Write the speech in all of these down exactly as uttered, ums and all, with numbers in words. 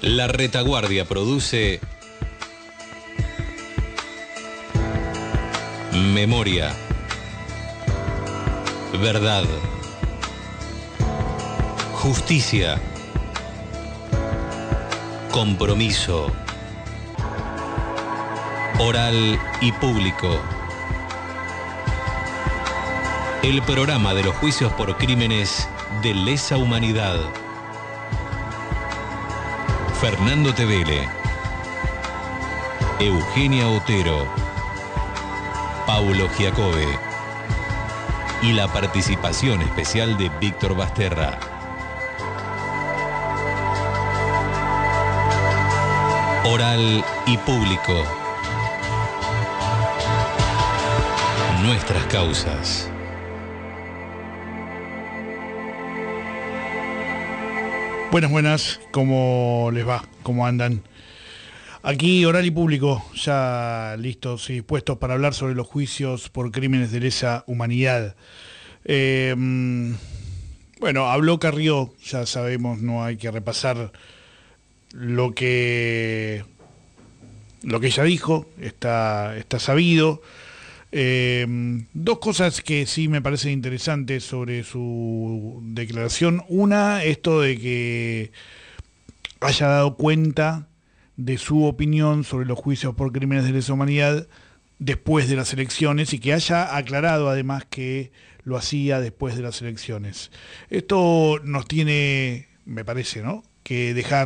La Retaguardia produce Memoria, Verdad, Justicia, Compromiso, Oral y Público. El programa de los juicios por crímenes de lesa humanidad. Fernando Tevele, Eugenia Otero, Paulo Giacobbe y la participación especial de Víctor Basterra. Oral y Público. Nuestras causas. Buenas, buenas, ¿cómo les va? ¿Cómo andan? Aquí Oral y Público, ya listos y puestos para hablar sobre los juicios por crímenes de lesa humanidad. Eh, bueno, habló Carrió, ya sabemos, no hay que repasar lo que, lo que ella dijo, está, está sabido. Eh, dos cosas que sí me parecen interesantes sobre su declaración. Una, esto de que haya dado cuenta de su opinión sobre los juicios por crímenes de lesa humanidad después de las elecciones y que haya aclarado además que lo hacía después de las elecciones. Esto nos tiene, me parece, ¿no?, que dejar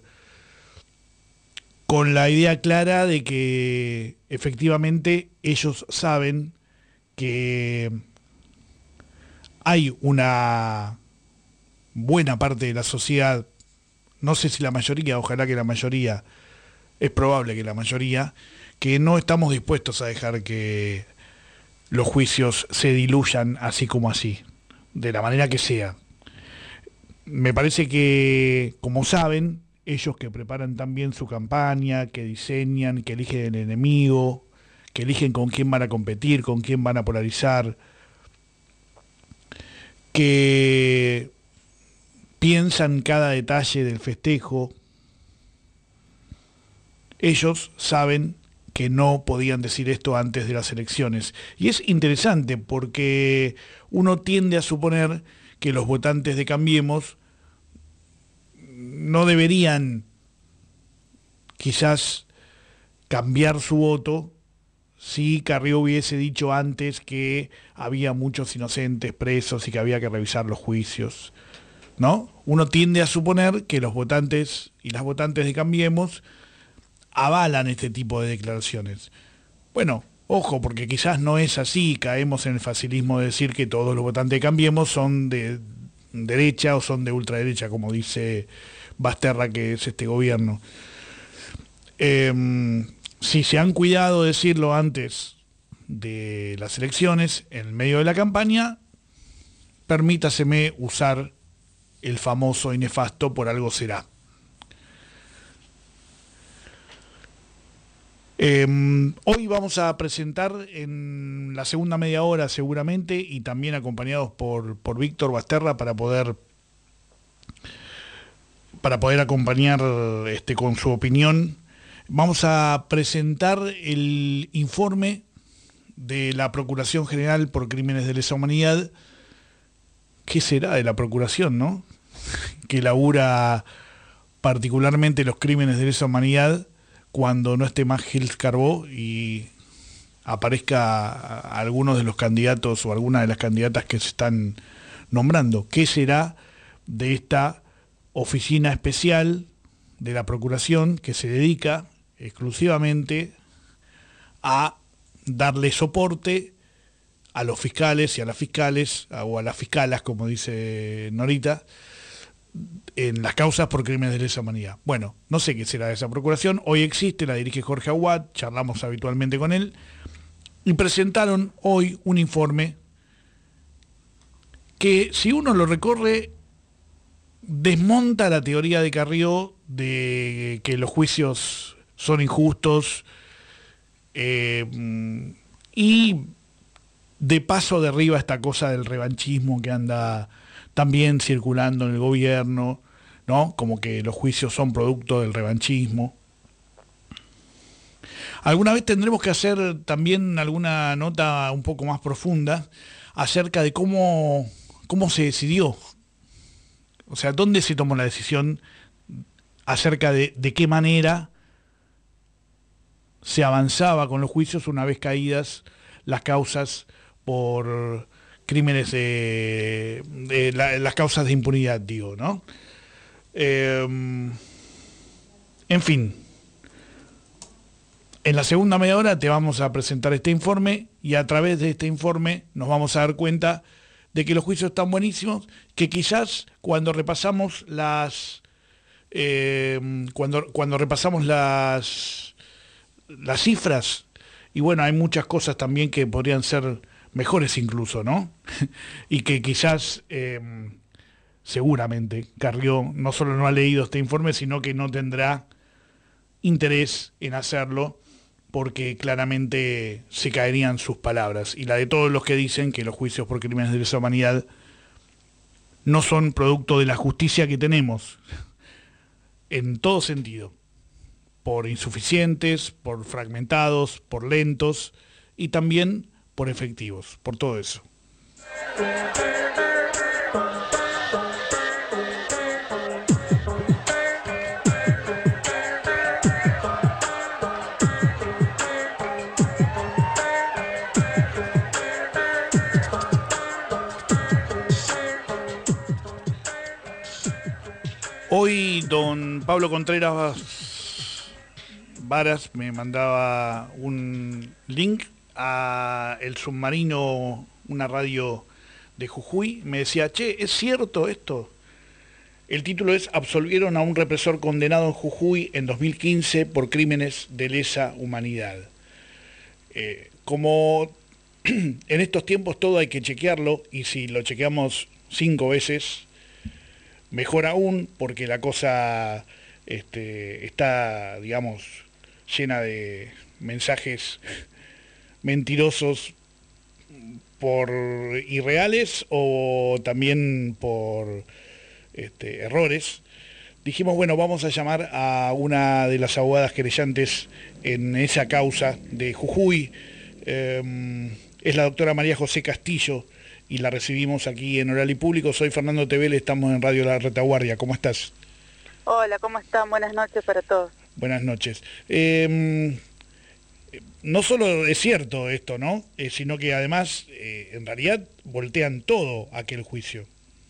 con la idea clara de que efectivamente ellos saben que hay una buena parte de la sociedad, no sé si la mayoría, ojalá que la mayoría, es probable que la mayoría, que no estamos dispuestos a dejar que los juicios se diluyan así como así, de la manera que sea. Me parece que, como saben, ellos que preparan también su campaña, que diseñan, que eligen el enemigo, que eligen con quién van a competir, con quién van a polarizar, que piensan cada detalle del festejo, ellos saben que no podían decir esto antes de las elecciones. Y es interesante porque uno tiende a suponer que los votantes de Cambiemos no deberían quizás cambiar su voto si Carrió hubiese dicho antes que había muchos inocentes presos y que había que revisar los juicios, ¿no? Uno tiende a suponer que los votantes y las votantes de Cambiemos avalan este tipo de declaraciones. Bueno, ojo, porque quizás no es así, caemos en el facilismo de decir que todos los votantes de Cambiemos son de derecha o son de ultraderecha, como dice Basterra, que es este gobierno. Eh, si se han cuidado de decirlo antes de las elecciones, en el medio de la campaña, permítaseme usar el famoso y nefasto "por algo será". Eh, hoy vamos a presentar en la segunda media hora seguramente, y también acompañados por, por Víctor Basterra para poder para poder acompañar este, con su opinión, vamos a presentar el informe de la Procuración General por Crímenes de Lesa Humanidad. ¿Qué será de la Procuración, no? Que labura particularmente los crímenes de lesa humanidad cuando no esté más Gil Carbó y aparezca algunos de los candidatos o alguna de las candidatas que se están nombrando. ¿Qué será de esta oficina especial de la Procuración que se dedica exclusivamente a darle soporte a los fiscales y a las fiscales, o a las fiscalas, como dice Norita, en las causas por crímenes de lesa humanidad? Bueno, no sé qué será de esa procuración. Hoy existe, la dirige Jorge Aguad, charlamos habitualmente con él, y presentaron hoy un informe que, si uno lo recorre, desmonta la teoría de Carrió de que los juicios son injustos, eh, y de paso derriba esta cosa del revanchismo que anda también circulando en el gobierno, ¿no? Como que los juicios son producto del revanchismo. Alguna vez tendremos que hacer también alguna nota un poco más profunda acerca de cómo, cómo se decidió. O sea, dónde se tomó la decisión acerca de, de qué manera se avanzaba con los juicios una vez caídas las causas por crímenes de, de la, las causas de impunidad, digo, ¿no? Eh, en fin, en la segunda media hora te vamos a presentar este informe y a través de este informe nos vamos a dar cuenta de que los juicios están buenísimos, que quizás cuando repasamos las eh, cuando cuando repasamos las las cifras, y bueno, hay muchas cosas también que podrían ser mejores incluso, ¿no? Y que quizás eh, seguramente Carrió no solo no ha leído este informe, sino que no tendrá interés en hacerlo, porque claramente se caerían sus palabras y la de todos los que dicen que los juicios por crímenes de lesa humanidad no son producto de la justicia que tenemos, en todo sentido, por insuficientes, por fragmentados, por lentos y también por efectivos, por todo eso. Hoy don Pablo Contreras Varas me mandaba un link a El Submarino, una radio de Jujuy. Me decía, che, ¿es cierto esto? El título es Absolvieron a un represor condenado en Jujuy en dos mil quince por crímenes de lesa humanidad. Eh, como en estos tiempos todo hay que chequearlo, y si lo chequeamos cinco veces, mejor aún, porque la cosa este, está, digamos, llena de mensajes mentirosos por irreales o también por este, errores. Dijimos, bueno, vamos a llamar a una de las abogadas querellantes en esa causa de Jujuy. Eh, es la doctora María José Castillo, y la recibimos aquí en Oral y Público. Soy Fernando Tevele, estamos en Radio La Retaguardia. ¿Cómo estás? Hola, ¿cómo están? Buenas noches para todos. Buenas noches. Eh, no solo es cierto esto, ¿no? Eh, sino que además, eh, en realidad, voltean todo aquel juicio.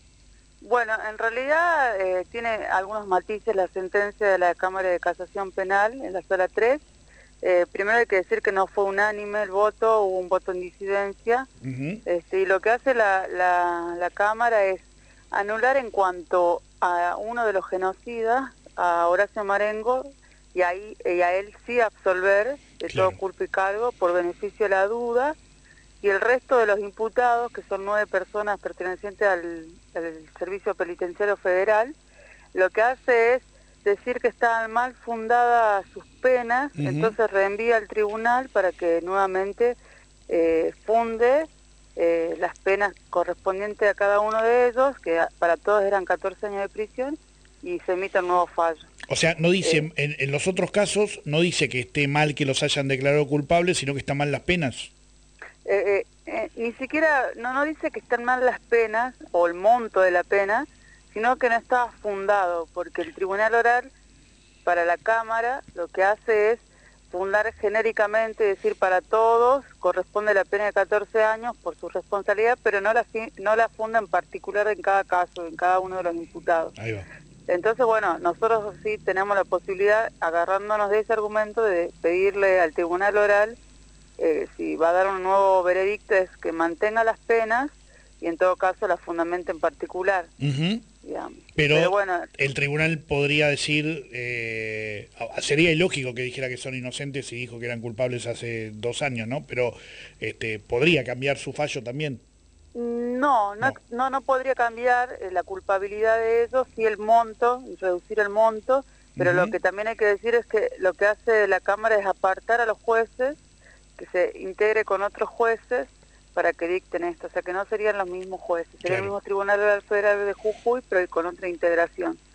Bueno, en realidad eh, tiene algunos matices la sentencia de la Cámara de Casación Penal en la Sala tres. Eh, primero hay que decir que no fue unánime el voto, hubo un voto en disidencia. Uh-huh. este, y lo que hace la, la, la Cámara es anular en cuanto a uno de los genocidas, a Horacio Marengo, y, ahí, y a él sí absolver de claro. todo culpa y cargo por beneficio de la duda, y el resto de los imputados, que son nueve personas pertenecientes al, al Servicio Penitenciario Federal, lo que hace es decir que estaban mal fundadas sus penas, uh-huh. entonces reenvía al tribunal para que nuevamente eh, funde eh, las penas correspondientes a cada uno de ellos, que para todos eran catorce años de prisión, y se emite un nuevo fallo. O sea, no dice, eh, en, en los otros casos, no dice que esté mal que los hayan declarado culpables, sino que están mal las penas. Eh, eh, eh, ni siquiera, no, no dice que están mal las penas, o el monto de la pena, sino que no estaba fundado, porque el Tribunal Oral, para la Cámara, lo que hace es fundar genéricamente, decir para todos, corresponde la pena de catorce años por su responsabilidad, pero no la, no la funda en particular en cada caso, en cada uno de los imputados. Ahí va. Entonces, bueno, nosotros sí tenemos la posibilidad, agarrándonos de ese argumento, de pedirle al Tribunal Oral, eh, si va a dar un nuevo veredicto, es que mantenga las penas, y en todo caso la fundamenta en particular. Uh-huh. Pero, Pero bueno, el tribunal podría decir, eh, sería ilógico que dijera que son inocentes y dijo que eran culpables hace dos años, ¿no? Pero este, podría cambiar su fallo también. No, no, no, no, no podría cambiar eh, la culpabilidad de ellos, sí el monto, y reducir el monto, pero uh-huh. lo que también hay que decir es que lo que hace la Cámara es apartar a los jueces, que se integre con otros jueces, para que dicten esto, o sea que no serían los mismos jueces, sería claro. el mismo Tribunal Federal de Jujuy, pero con otra integración.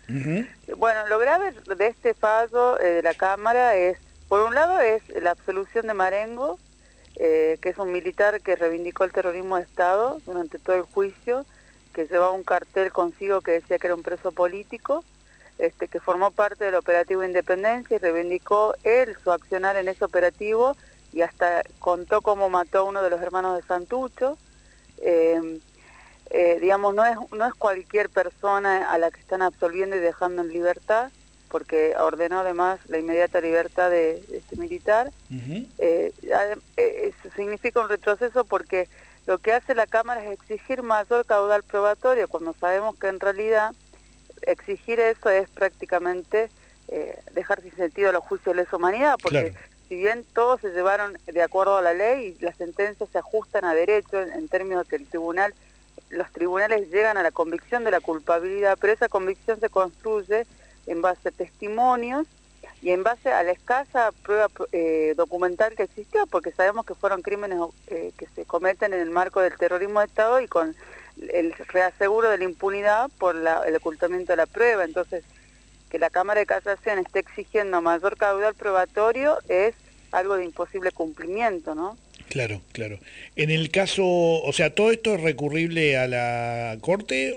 Uh-huh. Bueno, lo grave de este fallo eh, de la Cámara es, por un lado, es la absolución de Marengo, eh, que es un militar que reivindicó el terrorismo de Estado durante todo el juicio, que llevaba un cartel consigo que decía que era un preso político, este, que formó parte del operativo Independencia y reivindicó él su accionar en ese operativo y hasta contó cómo mató a uno de los hermanos de Santucho. Eh, eh, digamos, no es, no es cualquier persona a la que están absolviendo y dejando en libertad, porque ordenó además la inmediata libertad de, de este militar. Uh-huh. eh, eh, eso significa un retroceso porque lo que hace la Cámara es exigir mayor caudal probatorio, cuando sabemos que en realidad exigir eso es prácticamente eh, dejar sin sentido los juicios de lesa humanidad, porque claro, si bien todos se llevaron de acuerdo a la ley y las sentencias se ajustan a derecho en, en términos que el tribunal, los tribunales llegan a la convicción de la culpabilidad, pero esa convicción se construye en base a testimonios y en base a la escasa prueba eh, documental que existió, porque sabemos que fueron crímenes eh, que se cometen en el marco del terrorismo de Estado y con el reaseguro de la impunidad por la, el ocultamiento de la prueba. Entonces, que la Cámara de Casación esté exigiendo mayor caudal probatorio es algo de imposible cumplimiento, ¿no? Claro, claro. En el caso, o sea, ¿todo esto es recurrible a la Corte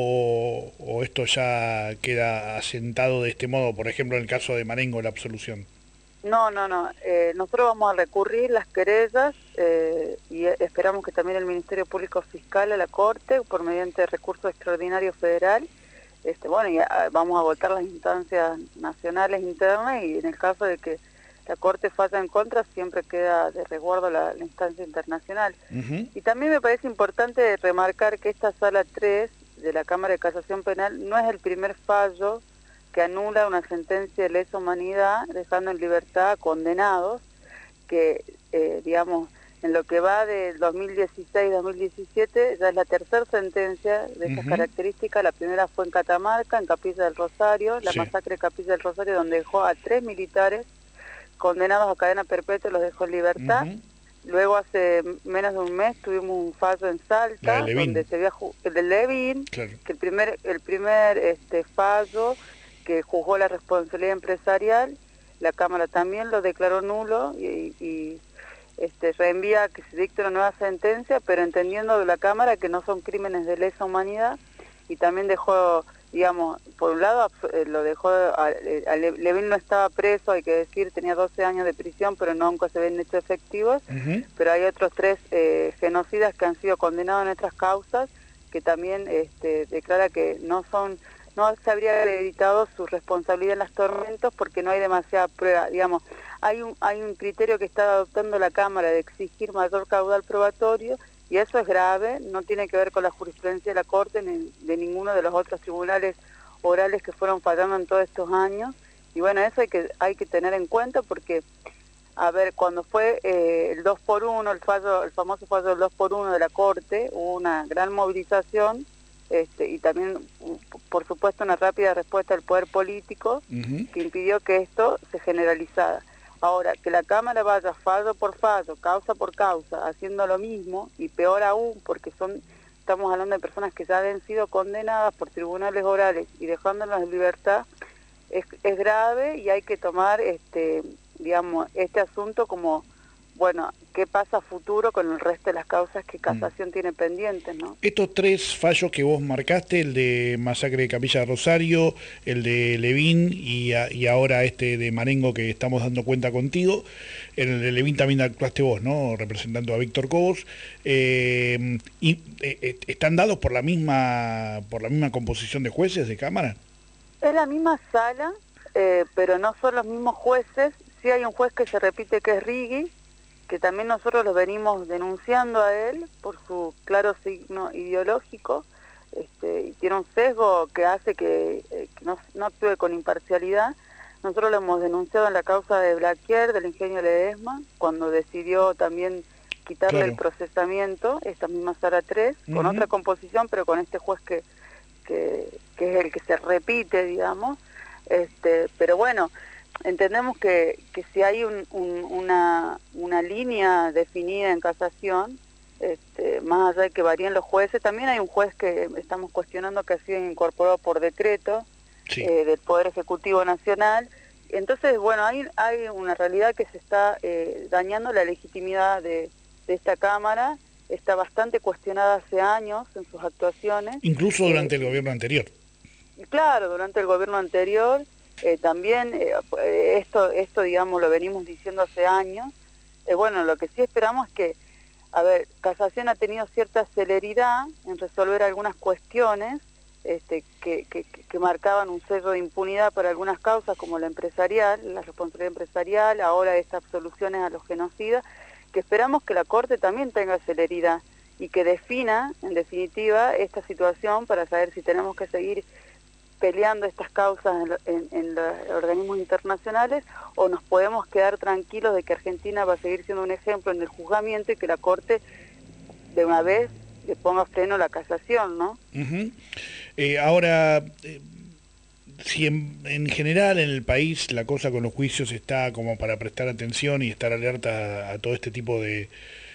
o, o esto ya queda asentado de este modo, por ejemplo, en el caso de Marengo, la absolución? No, no, no. Eh, nosotros vamos a recurrir las querellas eh, y esperamos que también el Ministerio Público Fiscal a la Corte, por mediante recurso extraordinario federal, este, bueno, y a, vamos a votar las instancias nacionales internas y en el caso de que la Corte falla en contra, siempre queda de resguardo la, la instancia internacional. Uh-huh. Y también me parece importante remarcar que esta Sala tres de la Cámara de Casación Penal no es el primer fallo que anula una sentencia de lesa humanidad, dejando en libertad a condenados, que, eh, digamos, en lo que va del dos mil dieciséis dos mil diecisiete, ya es la tercera sentencia de estas uh-huh. características. La primera fue en Catamarca, en Capilla del Rosario, la sí. masacre de Capilla del Rosario, donde dejó a tres militares condenados a cadena perpetua, los dejó en libertad. Uh-huh. Luego, hace menos de un mes, tuvimos un fallo en Salta, de donde se había el de Levin, claro. que el primer, el primer este, fallo que juzgó la responsabilidad empresarial, la Cámara también lo declaró nulo y, y este, reenvía a que se dicte una nueva sentencia, pero entendiendo de la Cámara que no son crímenes de lesa humanidad, y también dejó, digamos, por un lado lo dejó, a, a Levin no estaba preso, hay que decir, tenía doce años de prisión, pero nunca se ven hechos efectivos, uh-huh. pero hay otros tres eh, genocidas que han sido condenados en otras causas, que también este, declara que no son, no se habría acreditado su responsabilidad en los tormentos porque no hay demasiada prueba, digamos, hay un, hay un criterio que está adoptando la Cámara de exigir mayor caudal probatorio, y eso es grave, no tiene que ver con la jurisprudencia de la Corte ni de ninguno de los otros tribunales orales que fueron fallando en todos estos años, y bueno, eso hay que, hay que tener en cuenta porque, a ver, cuando fue eh, el dos por uno, el fallo, el famoso fallo del dos por uno de la Corte, hubo una gran movilización, este, y también, por supuesto, una rápida respuesta del poder político uh-huh. que impidió que esto se generalizara. Ahora, que la Cámara vaya fallo por fallo, causa por causa, haciendo lo mismo, y peor aún, porque son estamos hablando de personas que ya han sido condenadas por tribunales orales y dejándolas en libertad, es, es grave y hay que tomar, este digamos, este asunto como, bueno, ¿qué pasa a futuro con el resto de las causas que Casación mm. tiene pendientes, ¿no? Estos tres fallos que vos marcaste, el de masacre de Capilla de Rosario, el de Levin y, a, y ahora este de Marengo que estamos dando cuenta contigo, en el de Levin también actuaste vos, ¿no? Representando a Víctor Cobos, eh, y eh, ¿están dados por la misma por la misma composición de jueces de Cámara? Es la misma sala, eh, pero no son los mismos jueces. Sí hay un juez que se repite que es Rigui, que también nosotros lo venimos denunciando a él por su claro signo ideológico, este, y tiene un sesgo que hace que, eh, que no, no actúe con imparcialidad. Nosotros lo hemos denunciado en la causa de Blaquier, del ingenio Ledesma, cuando decidió también quitarle claro. el procesamiento, esta misma Sala tres, uh-huh. con otra composición, pero con este juez que, que, que es el que se repite, digamos. Este, pero bueno, entendemos que, que si hay un, un, una, una línea definida en Casación, este, más allá de que varíen los jueces, también hay un juez que estamos cuestionando que ha sido incorporado por decreto, sí. eh, del Poder Ejecutivo Nacional. Entonces, bueno, hay, hay una realidad que se está eh, dañando la legitimidad de, de esta Cámara, está bastante cuestionada hace años en sus actuaciones. Incluso durante eh, el gobierno anterior. Claro, durante el gobierno anterior, eh, también eh, esto, esto, digamos, lo venimos diciendo hace años. Eh, bueno, lo que sí esperamos es que, a ver, Casación ha tenido cierta celeridad en resolver algunas cuestiones este, que, que, que marcaban un sello de impunidad para algunas causas, como la empresarial, la responsabilidad empresarial, ahora estas absoluciones a los genocidas, que esperamos que la Corte también tenga celeridad y que defina, en definitiva, esta situación para saber si tenemos que seguir peleando estas causas en, en, en los organismos internacionales o nos podemos quedar tranquilos de que Argentina va a seguir siendo un ejemplo en el juzgamiento y que la Corte de una vez le ponga freno a la casación, ¿no? Uh-huh. eh, ahora, eh, si en, en general en el país la cosa con los juicios está como para prestar atención y estar alerta a, a todo este tipo de,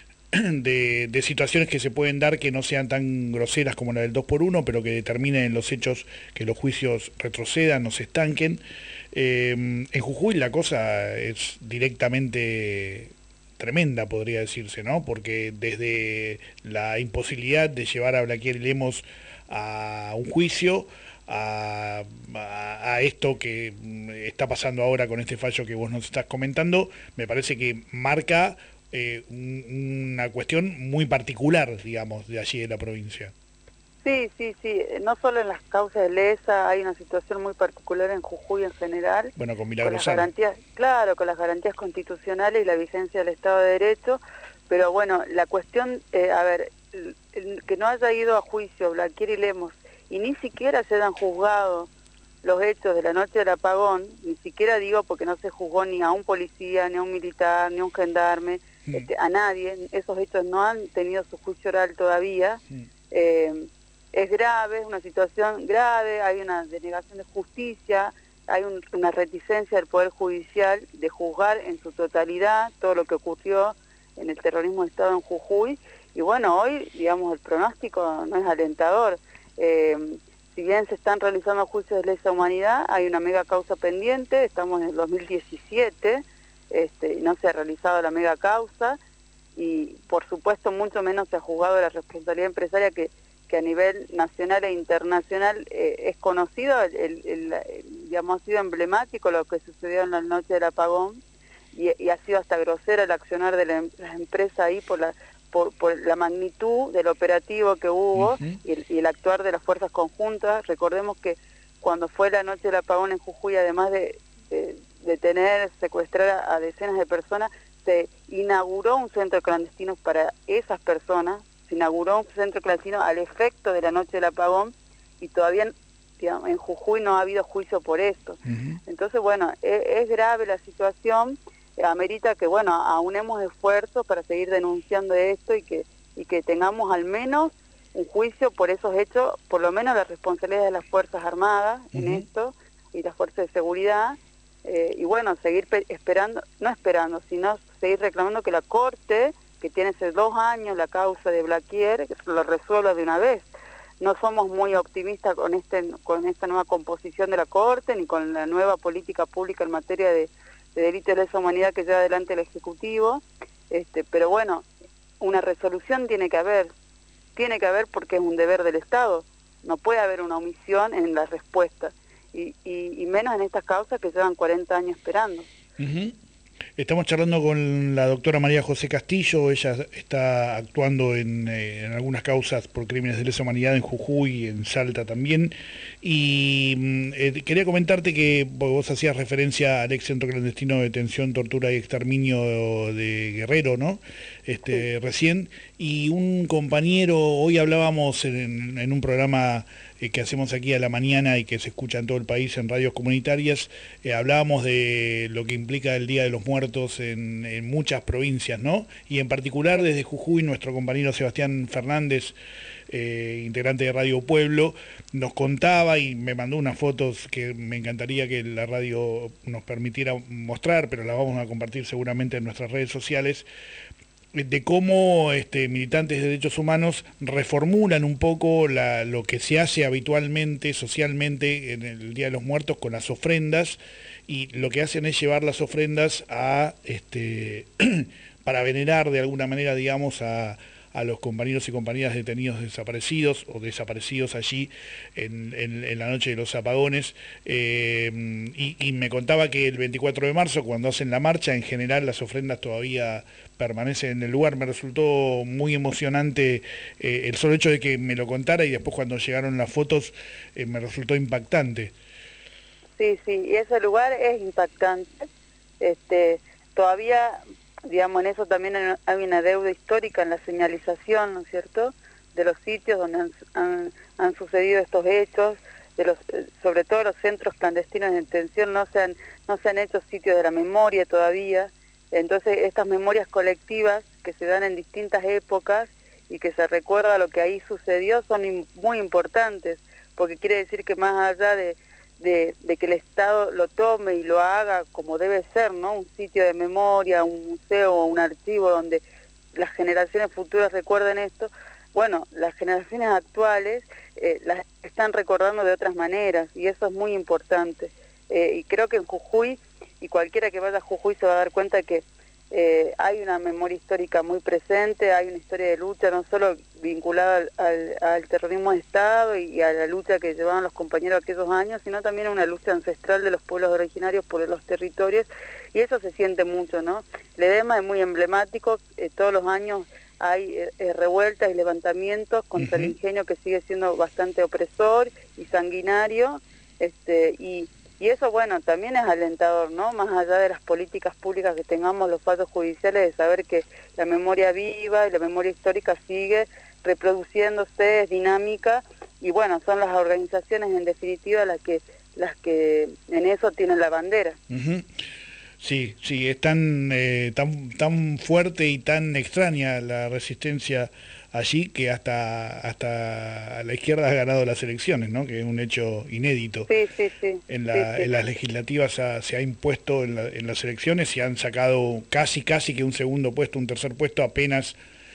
de, de situaciones que se pueden dar que no sean tan groseras como la del dos por uno, pero que determinen en los hechos que los juicios retrocedan o se estanquen, eh, en Jujuy la cosa es directamente tremenda, podría decirse, ¿no? Porque desde la imposibilidad de llevar a Blaquier y Lemos a un juicio, a, a, a esto que está pasando ahora con este fallo que vos nos estás comentando, me parece que marca eh, un, una cuestión muy particular, digamos, de allí de la provincia. Sí, sí, sí, no solo en las causas de lesa, hay una situación muy particular en Jujuy en general. Bueno, con Milagrosana. Con las garantías, claro, con las garantías constitucionales y la vigencia del Estado de Derecho, pero bueno, la cuestión, eh, a ver, el, el, que no haya ido a juicio Blaquier y Lemos y ni siquiera se hayan juzgado los hechos de la noche del apagón, ni siquiera digo porque no se juzgó ni a un policía, ni a un militar, ni a un gendarme, mm. este, a nadie, esos hechos no han tenido su juicio oral todavía. Mm. Eh, Es grave, es una situación grave, hay una denegación de justicia, hay un, una reticencia del Poder Judicial de juzgar en su totalidad todo lo que ocurrió en el terrorismo de Estado en Jujuy. Y bueno, hoy, digamos, el pronóstico no es alentador. Eh, si bien se están realizando juicios de lesa humanidad, hay una mega causa pendiente, estamos en el dos mil diecisiete, este, y no se ha realizado la mega causa, y por supuesto mucho menos se ha juzgado la responsabilidad empresaria que que a nivel nacional e internacional eh, es conocido, el, el, el, el, digamos, ha sido emblemático lo que sucedió en la noche del apagón y, y ha sido hasta grosera el accionar de la, la empresa ahí por la, por, por la magnitud del operativo que hubo. Uh-huh. y, el, y el actuar de las fuerzas conjuntas. Recordemos que cuando fue la noche del apagón en Jujuy, además de, de, de tener, secuestrar a, a decenas de personas, se inauguró un centro clandestino para esas personas. Se inauguró un centro clandestino al efecto de la noche del apagón y todavía, digamos, en Jujuy no ha habido juicio por esto. Uh-huh. Entonces, bueno, es, es grave la situación, eh, amerita que, bueno, aunemos esfuerzos para seguir denunciando esto y que, y que tengamos al menos un juicio por esos hechos, por lo menos la responsabilidad de las Fuerzas Armadas uh-huh. en esto y las Fuerzas de Seguridad, eh, y bueno, seguir esperando, no esperando, sino seguir reclamando que la Corte, que tiene hace dos años la causa de Blaquier, que lo resuelva de una vez. No somos muy optimistas con este con esta nueva composición de la Corte, ni con la nueva política pública en materia de, de delitos de lesa humanidad que lleva adelante el Ejecutivo, este, pero bueno, una resolución tiene que haber, tiene que haber porque es un deber del Estado, no puede haber una omisión en la respuesta, y, y, y menos en estas causas que llevan cuarenta años esperando. Uh-huh. Estamos charlando con la doctora María José Castillo, ella está actuando en, eh, en algunas causas por crímenes de lesa humanidad en Jujuy, en Salta también, y eh, quería comentarte que vos hacías referencia al ex centro clandestino de detención, tortura y exterminio de Guerrero, ¿no? Este, sí. Recién, y un compañero, hoy hablábamos en, en un programa eh, que hacemos aquí a la mañana y que se escucha en todo el país en radios comunitarias, eh, hablábamos de lo que implica el Día de los Muertos en, en muchas provincias, ¿no? Y en particular desde Jujuy, nuestro compañero Sebastián Fernández, eh, integrante de Radio Pueblo, nos contaba y me mandó unas fotos que me encantaría que la radio nos permitiera mostrar, pero las vamos a compartir seguramente en nuestras redes sociales, de cómo este, militantes de derechos humanos reformulan un poco la, lo que se hace habitualmente, socialmente, en el Día de los Muertos con las ofrendas, y lo que hacen es llevar las ofrendas a este para venerar de alguna manera, digamos, a, a los compañeros y compañeras detenidos desaparecidos o desaparecidos allí en, en, en la noche de los apagones. Eh, y, y me contaba que el veinticuatro de marzo, cuando hacen la marcha, en general las ofrendas todavía permanecen en el lugar. Me resultó muy emocionante eh, el solo hecho de que me lo contara, y después cuando llegaron las fotos eh, me resultó impactante. Sí, sí, y ese lugar es impactante. Este, todavía, digamos, en eso también hay una deuda histórica en la señalización, ¿no es cierto?, de los sitios donde han, han, han sucedido estos hechos, de los, sobre todo los centros clandestinos de detención, no se han, no se han hecho sitios de la memoria todavía. Entonces, estas memorias colectivas que se dan en distintas épocas y que se recuerda lo que ahí sucedió son muy importantes, porque quiere decir que más allá de De, de que el Estado lo tome y lo haga como debe ser, ¿no? Un sitio de memoria, un museo o un archivo donde las generaciones futuras recuerden esto. Bueno, las generaciones actuales eh, las están recordando de otras maneras, y eso es muy importante. Eh, y creo que en Jujuy, y cualquiera que vaya a Jujuy se va a dar cuenta que eh, hay una memoria histórica muy presente, hay una historia de lucha no solo vinculada al, al, al terrorismo de Estado y, y a la lucha que llevaban los compañeros aquellos años, sino también una lucha ancestral de los pueblos originarios por los territorios, y eso se siente mucho, ¿no? Ledesma es muy emblemático, eh, todos los años hay eh, revueltas y levantamientos contra uh-huh. el ingenio, que sigue siendo bastante opresor y sanguinario, este, y Y eso, bueno, también es alentador, ¿no? Más allá de las políticas públicas que tengamos, los fallos judiciales, de saber que la memoria viva y la memoria histórica sigue reproduciéndose, es dinámica, y bueno, son las organizaciones en definitiva las que las que en eso tienen la bandera. Uh-huh. Sí, sí, es tan, eh, tan, tan fuerte y tan extraña la resistencia allí que hasta hasta la izquierda ha ganado las elecciones, ¿no? Que es un hecho inédito. Sí, sí, sí. En, la, sí, sí. en las legislativas ha, se ha impuesto en, la, en las elecciones y han sacado casi, casi que un segundo puesto, un tercer puesto, apenas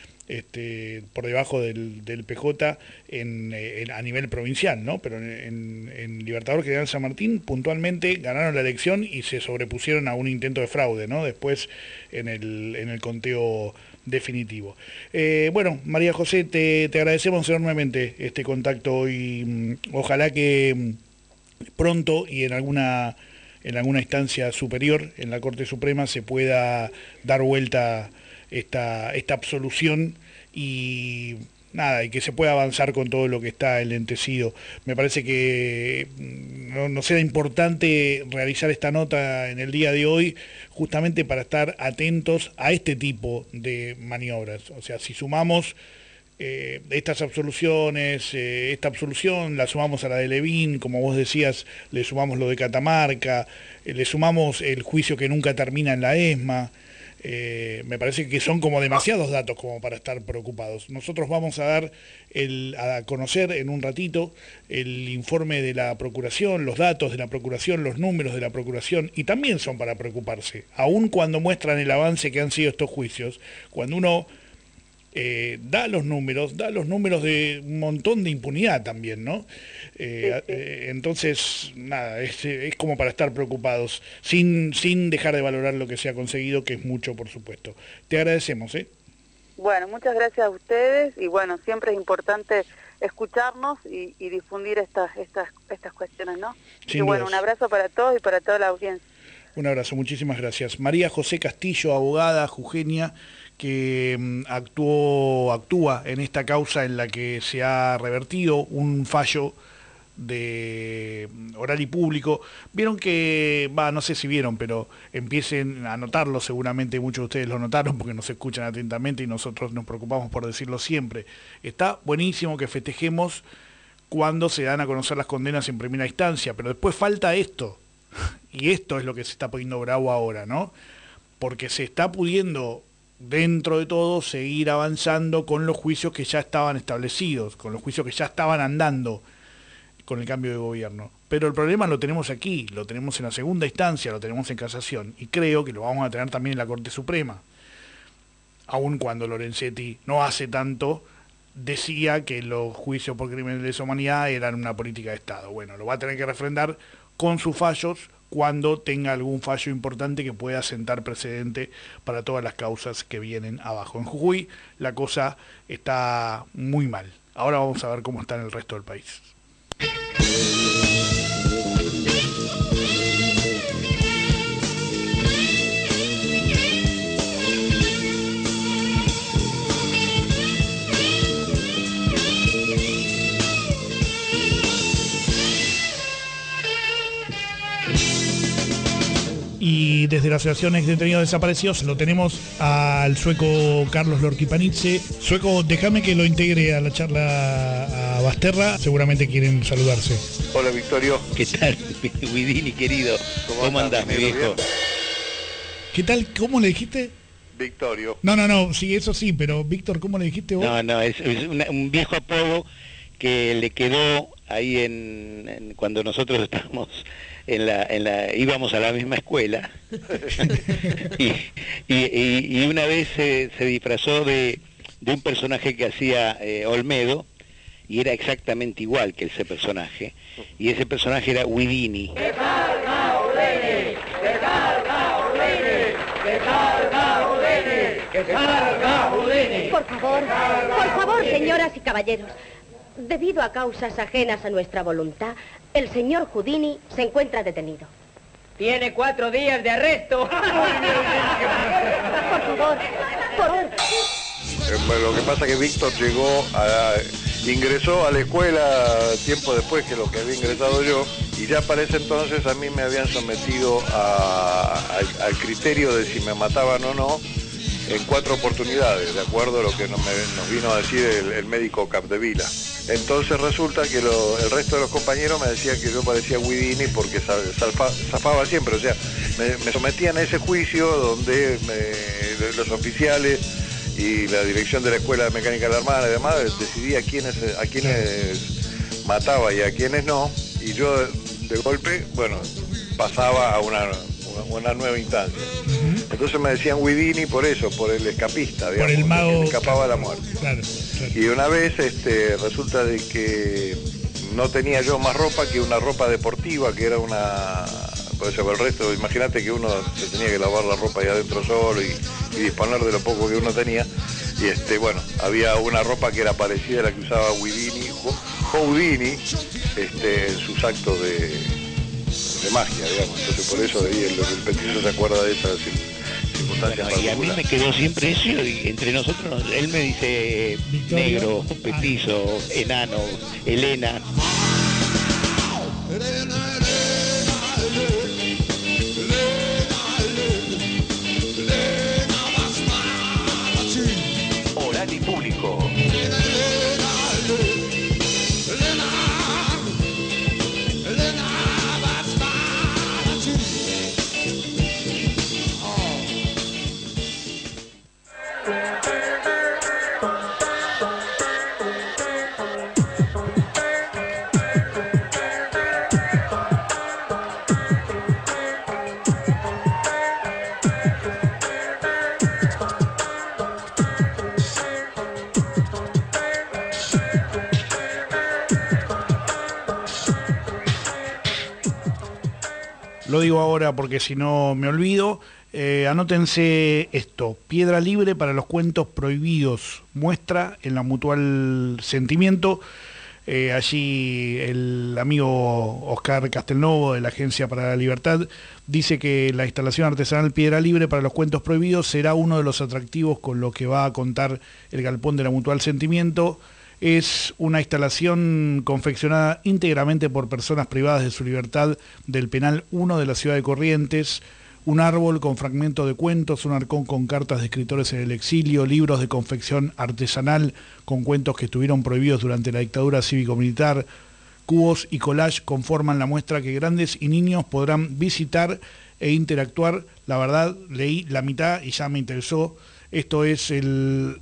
este, por debajo del, del P J en, en, a nivel provincial, ¿no? Pero en, en Libertador General San Martín puntualmente ganaron la elección y se sobrepusieron a un intento de fraude, ¿no? Después en el, en el conteo definitivo. Eh, bueno, María José, te, te agradecemos enormemente este contacto y um, ojalá que um, pronto y en alguna en alguna instancia superior, en la Corte Suprema, se pueda dar vuelta esta, esta absolución y nada, y que se pueda avanzar con todo lo que está enlentecido. Me parece que no, no será importante realizar esta nota en el día de hoy justamente para estar atentos a este tipo de maniobras. O sea, si sumamos eh, estas absoluciones, eh, esta absolución, la sumamos a la de Levín, como vos decías, le sumamos lo de Catamarca, eh, le sumamos el juicio que nunca termina en la ESMA. Eh, me parece que son como demasiados datos como para estar preocupados. Nosotros vamos a dar el, a conocer en un ratito el informe de la Procuración, los datos de la Procuración, los números de la Procuración, y también son para preocuparse, aun cuando muestran el avance que han sido estos juicios. Cuando uno eh, da los números, da los números de un montón de impunidad también, ¿no? Eh, sí, sí. Eh, entonces, nada, es, es como para estar preocupados, sin, sin dejar de valorar lo que se ha conseguido, que es mucho, por supuesto. Te agradecemos, ¿eh? Bueno, muchas gracias a ustedes, y bueno, siempre es importante escucharnos y, y difundir estas, estas, estas cuestiones, ¿no? Sin y bueno, dudas. Un abrazo para todos y para toda la audiencia. Un abrazo, muchísimas gracias. María José Castillo, abogada jujeña, que actuó, actúa en esta causa en la que se ha revertido un fallo de oral y público. Vieron que, va, no sé si vieron, pero empiecen a notarlo, seguramente muchos de ustedes lo notaron porque nos escuchan atentamente y nosotros nos preocupamos por decirlo siempre. Está buenísimo que festejemos cuando se dan a conocer las condenas en primera instancia, pero después falta esto, y esto es lo que se está poniendo bravo ahora, ¿no? Porque se está pudiendo, dentro de todo, seguir avanzando con los juicios que ya estaban establecidos, con los juicios que ya estaban andando con el cambio de gobierno. Pero el problema lo tenemos aquí, lo tenemos en la segunda instancia, lo tenemos en casación, y creo que lo vamos a tener también en la Corte Suprema. aun cuando Lorenzetti no hace tanto, decía que los juicios por crímenes de lesa humanidad eran una política de Estado. Bueno, lo va a tener que refrendar con sus fallos cuando tenga algún fallo importante que pueda sentar precedente para todas las causas que vienen abajo. En Jujuy la cosa está muy mal. Ahora vamos a ver cómo está en el resto del país. Y desde la Asociación Ex Detenidos Desaparecidos lo tenemos al sueco Carlos Lorquipanidze. Sueco, déjame que lo integre a la charla a Basterra, seguramente quieren saludarse. Hola Victorio. ¿Qué tal, Guidini querido? ¿Cómo, ¿Cómo andás, mi viejo? Bien? ¿Qué tal? ¿Cómo le dijiste? Victorio. No, no, no, sí, eso sí, pero Víctor, ¿cómo le dijiste vos? No, no, es, es una, un viejo apodo que le quedó ahí en, en cuando nosotros estábamos en la, en la, íbamos a la misma escuela y, y, y una vez se, se disfrazó de, de un personaje que hacía eh, Olmedo y era exactamente igual que ese personaje, y ese personaje era Guidini. ¡Que salga Udene! ¡Que salga Udene! ¡Que salga Udene! ¡Que salga Udene! Por favor, por favor, señoras y caballeros, debido a causas ajenas a nuestra voluntad, el señor Houdini se encuentra detenido. Tiene cuatro días de arresto. Por favor, por favor. Eh, bueno, lo que pasa es que Víctor llegó a... ingresó a la escuela tiempo después que lo que había ingresado yo, y ya para ese entonces a mí me habían sometido a, a, al criterio de si me mataban o no en cuatro oportunidades, de acuerdo a lo que nos, me, nos vino a decir el, el médico Capdevila. Entonces resulta que lo, el resto de los compañeros me decían que yo parecía Guidini porque zafaba, zafaba siempre, o sea, me, me sometían a ese juicio donde me, los oficiales y la dirección de la Escuela de Mecánica de la Armada y demás decidía a quiénes, a quiénes mataba y a quiénes no, y yo de golpe, bueno, pasaba a una, una nueva instancia. Uh-huh. Entonces me decían Guidini por eso, por el escapista, digamos, por el mago que escapaba a la muerte. Claro, claro. Y una vez este, resulta de que no tenía yo más ropa que una ropa deportiva, que era una... Por eso el resto, imagínate que uno se tenía que lavar la ropa ahí adentro solo y, y disponer de lo poco que uno tenía. Y este, bueno, había una ropa que era parecida a la que usaba Guidini, Houdini, este, en sus actos de, de magia, digamos. Entonces por eso ahí el, el petiso se acuerda de esas circunstancias. Bueno, y a mí me quedó siempre eso, y entre nosotros, él me dice Victoria, negro, petizo, enano, Elena. Oral y público. Lo digo ahora porque si no me olvido. Eh, anótense esto: Piedra Libre para los cuentos prohibidos. Muestra en la Mutual Sentimiento. Eh, allí el amigo Oscar Castelnovo de la Agencia para la Libertad dice que la instalación artesanal Piedra Libre para los cuentos prohibidos será uno de los atractivos con lo que va a contar el galpón de la Mutual Sentimiento. Es una instalación confeccionada íntegramente por personas privadas de su libertad del Penal uno de la ciudad de Corrientes. Un árbol con fragmentos de cuentos, un arcón con cartas de escritores en el exilio, libros de confección artesanal con cuentos que estuvieron prohibidos durante la dictadura cívico-militar, cubos y collage conforman la muestra que grandes y niños podrán visitar e interactuar. La verdad, leí la mitad y ya me interesó. Esto es el...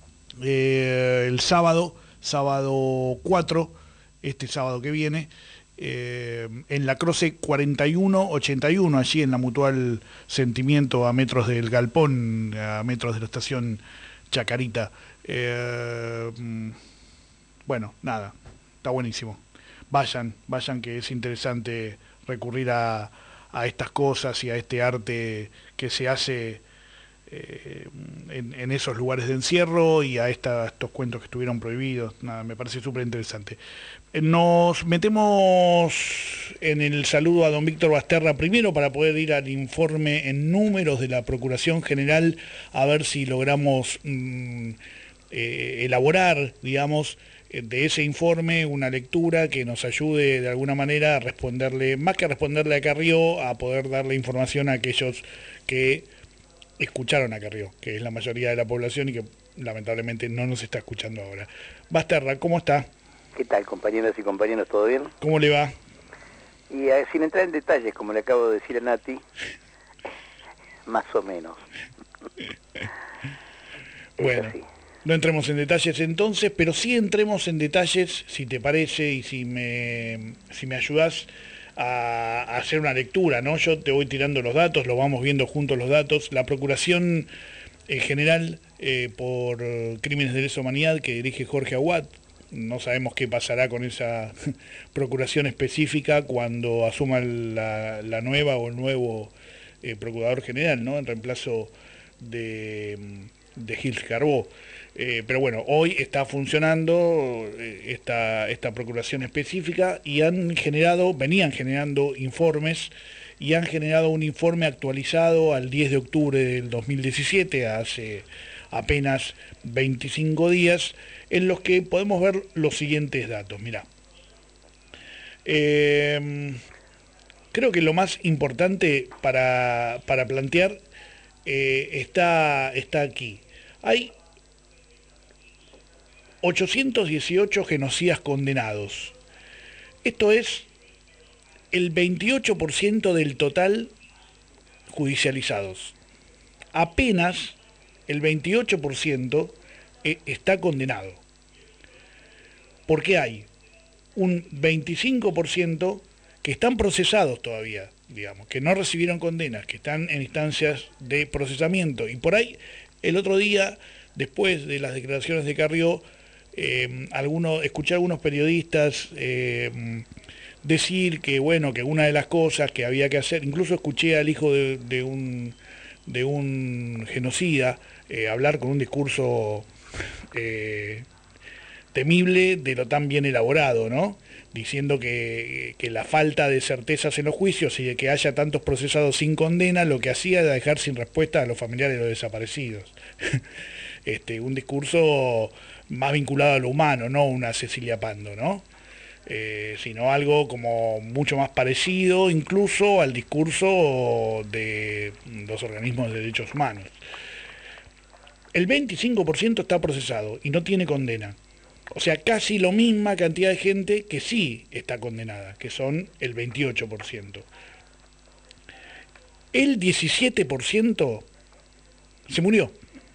Eh, el sábado, sábado cuatro, este sábado que viene, eh, en la Croce cuarenta y uno ochenta y uno, allí en la Mutual Sentimiento, a metros del Galpón, a metros de la estación Chacarita. Eh, bueno, nada, está buenísimo. Vayan, vayan, que es interesante recurrir a, a estas cosas y a este arte que se hace eh, en, en esos lugares de encierro, y a esta, estos cuentos que estuvieron prohibidos. Nada, me parece súper interesante. Nos metemos en el saludo a don Víctor Basterra primero para poder ir al informe en números de la Procuración General, a ver si logramos mmm, eh, elaborar, digamos, de ese informe una lectura que nos ayude de alguna manera a responderle, más que a responderle a Carrió, a poder darle información a aquellos que escucharon a Carrió, que es la mayoría de la población y que lamentablemente no nos está escuchando ahora. Basterra, ¿cómo está? ¿Qué tal, compañeras y compañeros? ¿Todo bien? ¿Cómo le va? Y eh, sin entrar en detalles, como le acabo de decir a Nati, más o menos. Bueno, no entremos en detalles entonces, pero sí entremos en detalles, si te parece, y si me, si me ayudás a, a hacer una lectura, ¿no? Yo te voy tirando los datos, lo vamos viendo juntos los datos. La Procuración eh, General eh, por Crímenes de Lesa Humanidad, que dirige Jorge Aguad, no sabemos qué pasará con esa procuración específica cuando asuma la, la nueva o el nuevo eh, Procurador General, ¿no? En reemplazo de, de Gil Carbó. Eh, pero bueno, hoy está funcionando eh, esta, esta procuración específica, y han generado, venían generando informes, y han generado un informe actualizado al diez de octubre del dos mil diecisiete, hace apenas veinticinco días, en los que podemos ver los siguientes datos. Mirá, eh, creo que lo más importante para, para plantear eh, está, está aquí. Hay ochocientos dieciocho genocidas condenados. Esto es el veintiocho por ciento del total judicializados. Apenas el veintiocho por ciento está condenado. Porque hay un veinticinco por ciento que están procesados todavía, digamos, que no recibieron condenas, que están en instancias de procesamiento. Y por ahí, el otro día, después de las declaraciones de Carrió, eh, algunos, escuché a algunos periodistas eh, decir que, bueno, que una de las cosas que había que hacer, incluso escuché al hijo de, de, un, de un genocida eh, hablar con un discurso eh, temible de lo tan bien elaborado, ¿no? Diciendo que, que la falta de certezas en los juicios y de que haya tantos procesados sin condena, lo que hacía era dejar sin respuesta a los familiares de los desaparecidos. Este, un discurso más vinculado a lo humano, no una Cecilia Pando, ¿no? Eh, sino algo como mucho más parecido incluso al discurso de los organismos de derechos humanos. El veinticinco por ciento está procesado y no tiene condena. O sea, casi la misma cantidad de gente que sí está condenada, que son el veintiocho por ciento. El diecisiete por ciento se murió.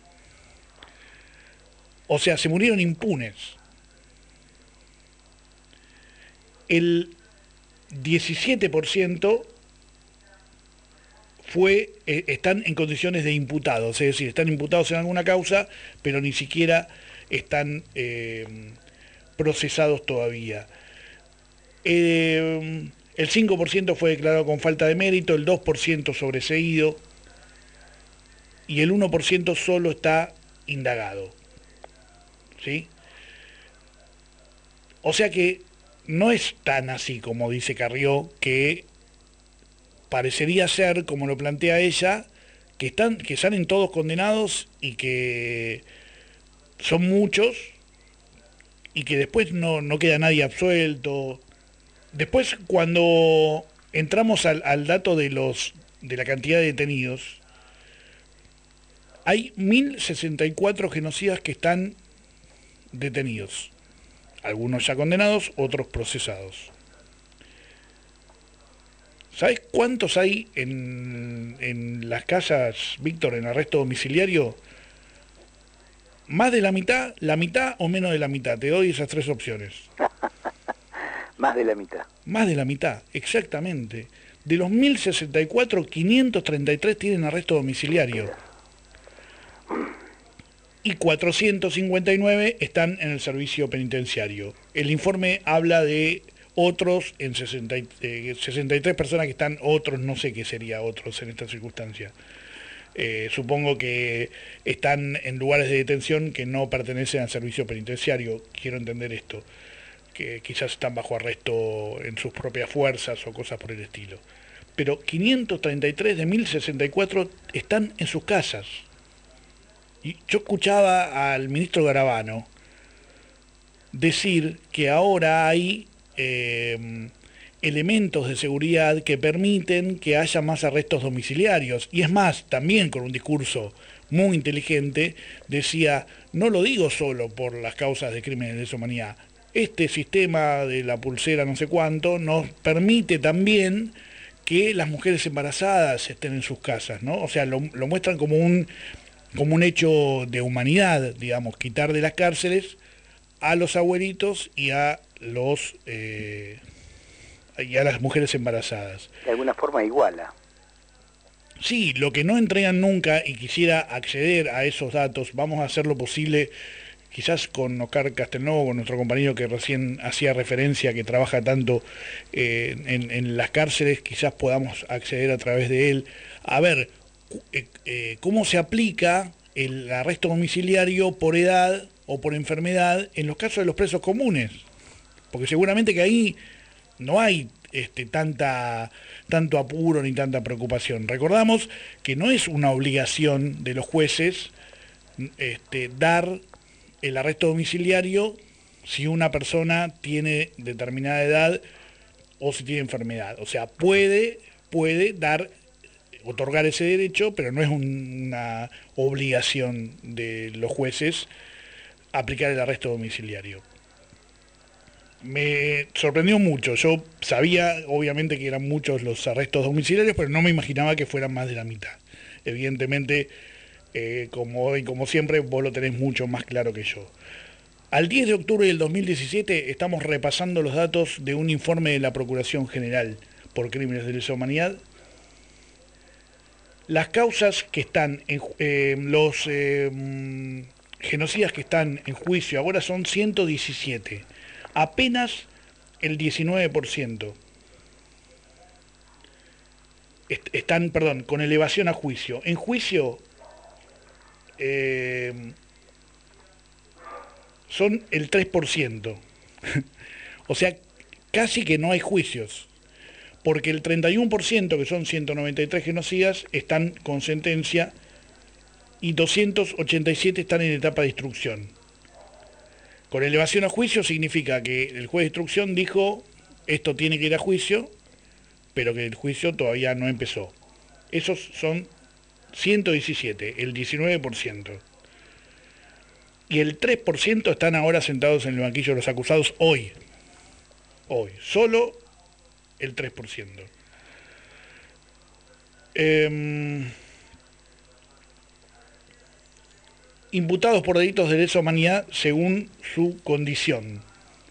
O sea, se murieron impunes. El diecisiete por ciento fue, eh, están en condiciones de imputados, es decir, están imputados en alguna causa, pero ni siquiera están eh, procesados todavía. Eh, el cinco por ciento fue declarado con falta de mérito, el dos por ciento sobreseído y el uno por ciento solo está indagado. ¿Sí? O sea que no es tan así como dice Carrió, que parecería ser, como lo plantea ella, que están, que salen todos condenados y que son muchos y que después no, no queda nadie absuelto. Después, cuando entramos al, al dato de los de la cantidad de detenidos, hay mil sesenta y cuatro genocidas que están detenidos, algunos ya condenados, otros procesados. ¿Sabes cuántos hay en, en las casas, Víctor, en arresto domiciliario? Más de la mitad, la mitad o menos de la mitad. Te doy esas tres opciones. Más de la mitad. Más de la mitad, exactamente. De los mil sesenta y cuatro, quinientos treinta y tres tienen arresto domiciliario. Y cuatrocientos cincuenta y nueve están en el servicio penitenciario. El informe habla de otros en sesenta, eh, sesenta y tres personas que están, otros, no sé qué sería otros en esta circunstancia. Eh, supongo que están en lugares de detención que no pertenecen al servicio penitenciario, quiero entender esto, que quizás están bajo arresto en sus propias fuerzas o cosas por el estilo. Pero quinientos treinta y tres de mil sesenta y cuatro están en sus casas. Y yo escuchaba al ministro Garabano decir que ahora hay eh, elementos de seguridad que permiten que haya más arrestos domiciliarios. Y es más, también con un discurso muy inteligente, decía, no lo digo solo por las causas de crímenes de lesa humanidad, este sistema de la pulsera no sé cuánto nos permite también que las mujeres embarazadas estén en sus casas, ¿no? O sea, lo, lo muestran como un, como un hecho de humanidad, digamos, quitar de las cárceles a los abuelitos y a los eh, y a las mujeres embarazadas. De alguna forma iguala. Sí, lo que no entregan nunca, y quisiera acceder a esos datos, vamos a hacer lo posible, quizás con Oscar Castelnuovo, con nuestro compañero que recién hacía referencia, que trabaja tanto eh, en, en las cárceles, quizás podamos acceder a través de él, a ver eh, eh, cómo se aplica el arresto domiciliario por edad o por enfermedad en los casos de los presos comunes, porque seguramente que ahí no hay este, tanta, tanto apuro ni tanta preocupación. Recordamos que no es una obligación de los jueces este, dar el arresto domiciliario si una persona tiene determinada edad o si tiene enfermedad. O sea, puede, puede dar, otorgar ese derecho, pero no es un, una obligación de los jueces aplicar el arresto domiciliario. Me sorprendió mucho. Yo sabía, obviamente, que eran muchos los arrestos domiciliarios, pero no me imaginaba que fueran más de la mitad. Evidentemente, eh, como, y como siempre, vos lo tenés mucho más claro que yo. Al diez de octubre del dos mil diecisiete estamos repasando los datos de un informe de la Procuración General por Crímenes de Lesa Humanidad. Las causas que están, en, eh, los eh, genocidas que están en juicio ahora son ciento diecisiete. Apenas el diecinueve por ciento están, perdón, con elevación a juicio. En juicio eh, son el tres por ciento. O sea, casi que no hay juicios. Porque el treinta y uno por ciento, que son ciento noventa y tres genocidas, están con sentencia y doscientos ochenta y siete están en etapa de instrucción. Con elevación a juicio significa que el juez de instrucción dijo esto tiene que ir a juicio, pero que el juicio todavía no empezó. Esos son ciento diecisiete, el diecinueve por ciento. Y el tres por ciento están ahora sentados en el banquillo de los acusados hoy. Hoy. Solo el tres por ciento. Eh, imputados por delitos de lesa humanidad según su condición.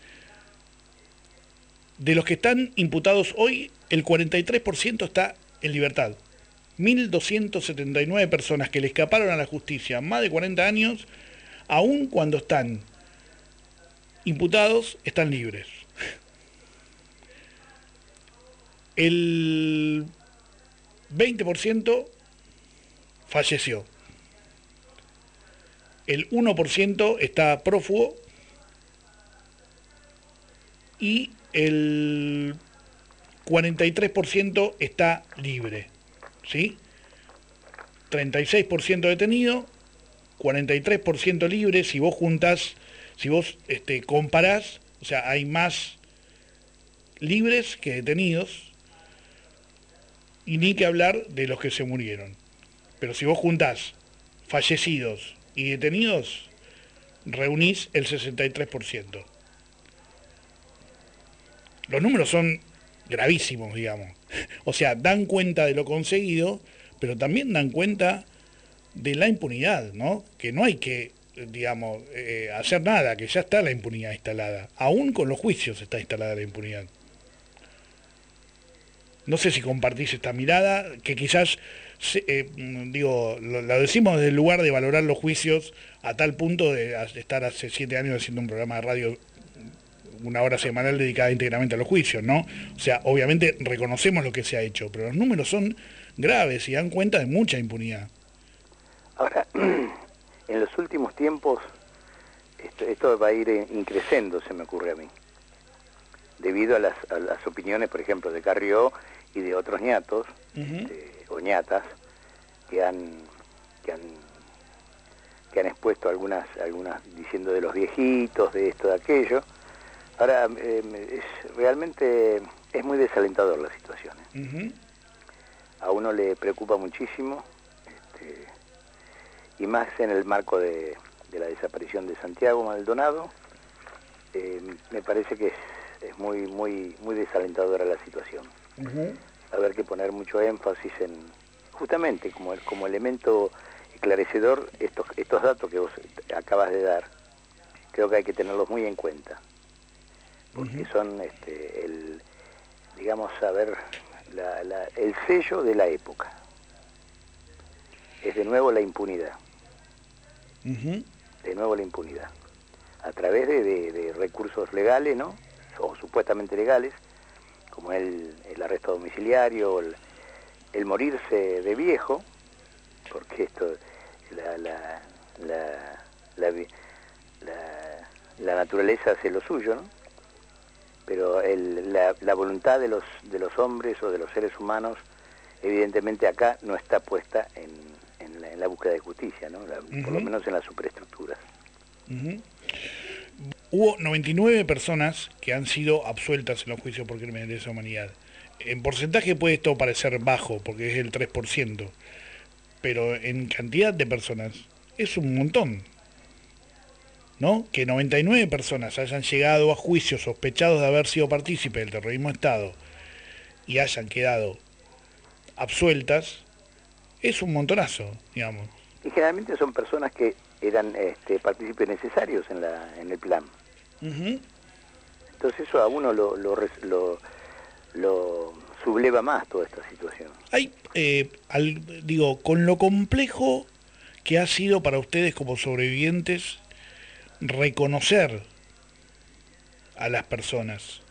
De los que están imputados hoy, el cuarenta y tres por ciento está en libertad. mil doscientas setenta y nueve personas que le escaparon a la justicia más de cuarenta años, aun cuando están imputados, están libres. El veinte por ciento falleció. El uno por ciento está prófugo y el cuarenta y tres por ciento está libre, ¿sí? treinta y seis por ciento detenido, cuarenta y tres por ciento libre. Si vos juntás, si vos este, comparás, o sea, hay más libres que detenidos, y ni que hablar de los que se murieron. Pero si vos juntás fallecidos y detenidos, reunís el sesenta y tres por ciento. Los números son gravísimos, digamos. O sea, dan cuenta de lo conseguido, pero también dan cuenta de la impunidad, ¿no? Que no hay que digamos, eh, hacer nada, que ya está la impunidad instalada. Aún con los juicios está instalada la impunidad. No sé si compartís esta mirada, que quizás, eh, digo, lo, lo decimos desde el lugar de valorar los juicios a tal punto de estar hace siete años haciendo un programa de radio, una hora semanal dedicada íntegramente a los juicios, ¿no? O sea, obviamente reconocemos lo que se ha hecho, pero los números son graves y dan cuenta de mucha impunidad. Ahora, en los últimos tiempos, esto, esto va a ir increciendo, se me ocurre a mí, debido a las, a las opiniones, por ejemplo, de Carrió y de otros ñatos, uh-huh. este, o ñatas, que han, que han que han expuesto algunas, algunas diciendo de los viejitos, de esto, de aquello. Ahora, eh, es, realmente es muy desalentador la situación. ¿eh? Uh-huh. A uno le preocupa muchísimo, este, y más en el marco de, de la desaparición de Santiago Maldonado, eh, me parece que es, es muy, muy, muy desalentadora la situación. Uh-huh. Haber que poner mucho énfasis en, justamente como, como elemento esclarecedor, estos, estos datos que vos acabas de dar, creo que hay que tenerlos muy en cuenta, porque uh-huh. son, este, el, digamos, saber, la, la, el sello de la época. Es de nuevo la impunidad. Uh-huh. De nuevo la impunidad. A través de, de, de recursos legales, ¿no? O supuestamente legales, como el, el arresto domiciliario, el, el morirse de viejo, porque esto, la, la, la, la, la, la naturaleza hace lo suyo, ¿no? Pero el, la, la voluntad de los, de los hombres o de los seres humanos, evidentemente acá no está puesta en, en, la, en la búsqueda de justicia, ¿no? La, uh-huh. Por lo menos en las superestructuras. Uh-huh. Hubo noventa y nueve personas que han sido absueltas en los juicios por crímenes de lesa humanidad. En porcentaje puede esto parecer bajo, porque es el tres por ciento, pero en cantidad de personas es un montón, ¿no? Que noventa y nueve personas hayan llegado a juicio sospechados de haber sido partícipes del terrorismo de Estado y hayan quedado absueltas, es un montonazo, digamos. Y generalmente son personas que eran este, partícipes necesarios en, la, en el plan. Uh-huh. Entonces eso a uno lo, lo, lo, lo subleva más toda esta situación. Hay, eh, al, digo, con lo complejo que ha sido para ustedes como sobrevivientes reconocer a las personas,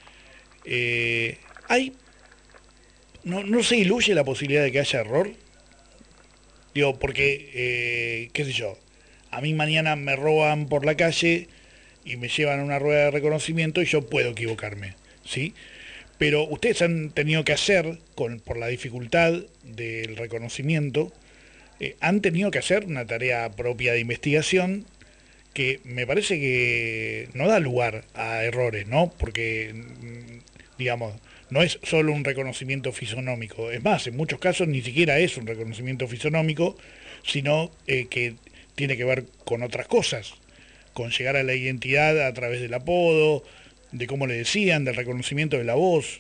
eh, hay, no, no se diluye la posibilidad de que haya error. Digo, porque, eh, qué sé yo, a mí mañana me roban por la calle y me llevan a una rueda de reconocimiento y yo puedo equivocarme, ¿sí? Pero ustedes han tenido que hacer, con, por la dificultad del reconocimiento, eh, han tenido que hacer una tarea propia de investigación que me parece que no da lugar a errores, ¿no? Porque, digamos, no es solo un reconocimiento fisonómico. Es más, en muchos casos ni siquiera es un reconocimiento fisonómico, sino eh, que tiene que ver con otras cosas, con llegar a la identidad a través del apodo, de cómo le decían, del reconocimiento de la voz.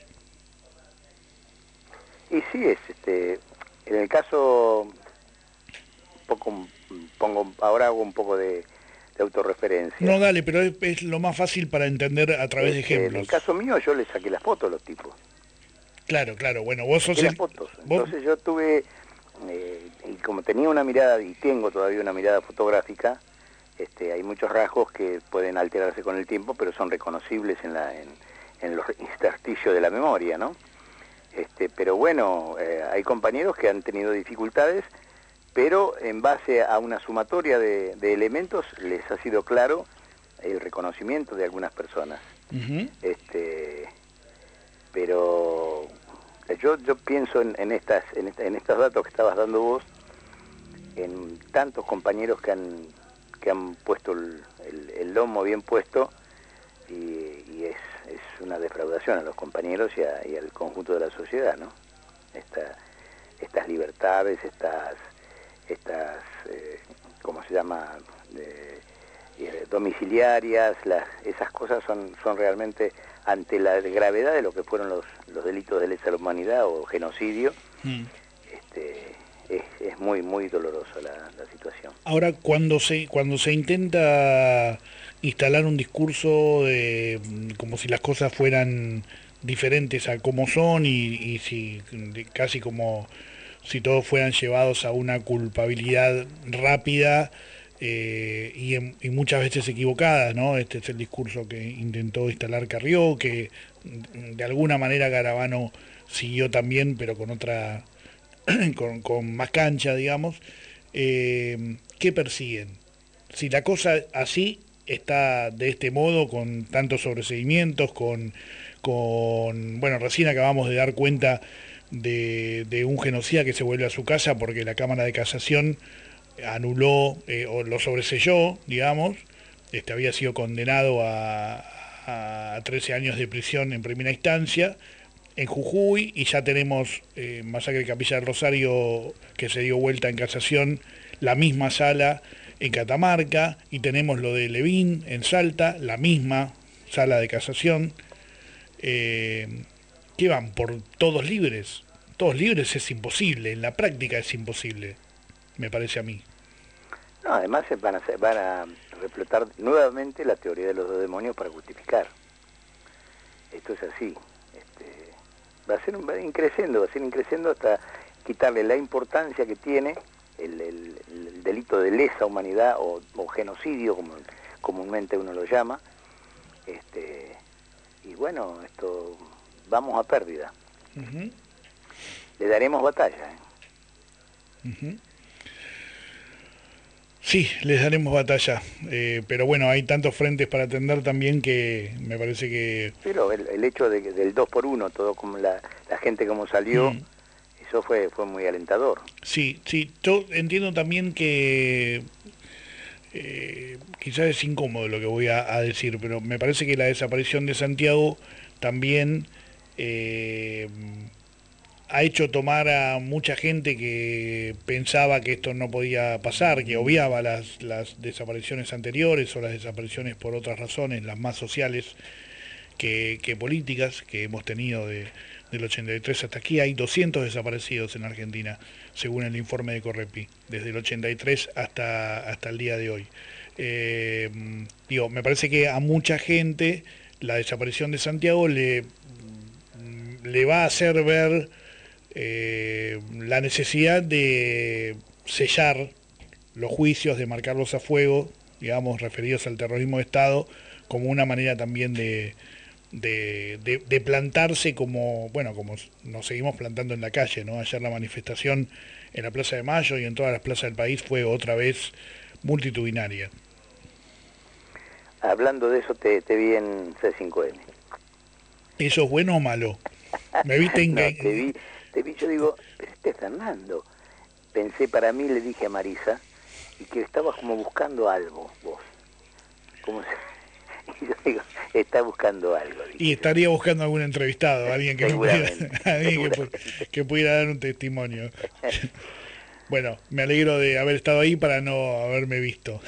Y sí, es este, en el caso, poco, pongo, ahora hago un poco de, de autorreferencia. No, dale, pero es, es lo más fácil para entender a través este, de ejemplos. En el caso mío yo le saqué las fotos a los tipos. Claro, claro, bueno, vos sos el... el... las fotos. Entonces ¿Vos? yo tuve, eh, y como tenía una mirada, y tengo todavía una mirada fotográfica, este, hay muchos rasgos que pueden alterarse con el tiempo, pero son reconocibles en, la, en, en los intersticios de la memoria, ¿no? Este, pero bueno, eh, hay compañeros que han tenido dificultades, pero en base a una sumatoria de, de elementos les ha sido claro el reconocimiento de algunas personas. Uh-huh. Este, pero yo, yo pienso en, en, estas, en, esta, en estos datos que estabas dando vos, en tantos compañeros que han, que han puesto el, el, el lomo bien puesto, y, y es, es una defraudación a los compañeros y, a, y al conjunto de la sociedad, ¿no? Esta, estas libertades, estas, estas eh, ¿cómo se llama?, de, eh, domiciliarias, las, esas cosas son, son realmente, ante la gravedad de lo que fueron los, los delitos de lesa humanidad o genocidio, mm. este, es, es muy, muy dolorosa la, la situación. Ahora, cuando se, cuando se intenta instalar un discurso de como si las cosas fueran diferentes a como son y, y si casi como si todos fueran llevados a una culpabilidad rápida eh, y, en, y muchas veces equivocada, ¿no? Este es el discurso que intentó instalar Carrió, que de alguna manera Garabano siguió también, pero con otra, con, con más cancha, digamos. Eh, ¿Qué persiguen? Si la cosa así está de este modo, con tantos sobreseguimientos, con, con bueno, recién acabamos de dar cuenta de, de un genocida que se vuelve a su casa porque la Cámara de Casación anuló eh, o lo sobreselló, digamos, este había sido condenado a, a trece años de prisión en primera instancia en Jujuy, y ya tenemos eh, masacre de Capilla del Rosario que se dio vuelta en casación, la misma sala en Catamarca, y tenemos lo de Levín en Salta, la misma sala de casación. Eh, ¿Qué van? ¿Por todos libres? Todos libres es imposible, en la práctica es imposible, me parece a mí. No, además van a, van a reflotar nuevamente la teoría de los dos demonios para justificar. Esto es así. Este, va a ser un, va increciendo, va a ser increciendo hasta quitarle la importancia que tiene el, el, el delito de lesa humanidad o, o genocidio, como comúnmente uno lo llama. Este, y bueno, esto vamos a pérdida. Uh-huh. Le daremos batalla. ¿eh? Uh-huh. Sí, les daremos batalla, eh, pero bueno, hay tantos frentes para atender también que me parece que... Pero el, el hecho de, del dos por uno, todo como la, la gente como salió, mm. eso fue fue muy alentador. Sí, sí, yo entiendo también que eh, quizás es incómodo lo que voy a, a decir, pero me parece que la desaparición de Santiago también... Eh, ha hecho tomar a mucha gente que pensaba que esto no podía pasar, que obviaba las, las desapariciones anteriores o las desapariciones por otras razones, las más sociales que, que políticas que hemos tenido de, del ochenta y tres hasta aquí. Hay doscientos desaparecidos en Argentina, según el informe de Correpi, desde el ochenta y tres hasta, hasta el día de hoy. Eh, digo, me parece que a mucha gente la desaparición de Santiago le, le va a hacer ver Eh, la necesidad de sellar los juicios, de marcarlos a fuego, digamos, referidos al terrorismo de Estado, como una manera también de, de, de, de plantarse como, bueno, como nos seguimos plantando en la calle, ¿no? Ayer la manifestación en la Plaza de Mayo y en todas las plazas del país fue otra vez multitudinaria. Hablando de eso, te, te vi en C cinco N. ¿Eso es bueno o malo? Me viste en... no, te vi... Te vi, yo digo, pero este es Fernando. Pensé para mí, le dije a Marisa, y que estabas como buscando algo, vos. Como se... Y yo digo, está buscando algo. Dije. Y estaría buscando algún entrevistado, alguien que, pudiera, alguien que, que pudiera dar un testimonio. Bueno, me alegro de haber estado ahí para no haberme visto.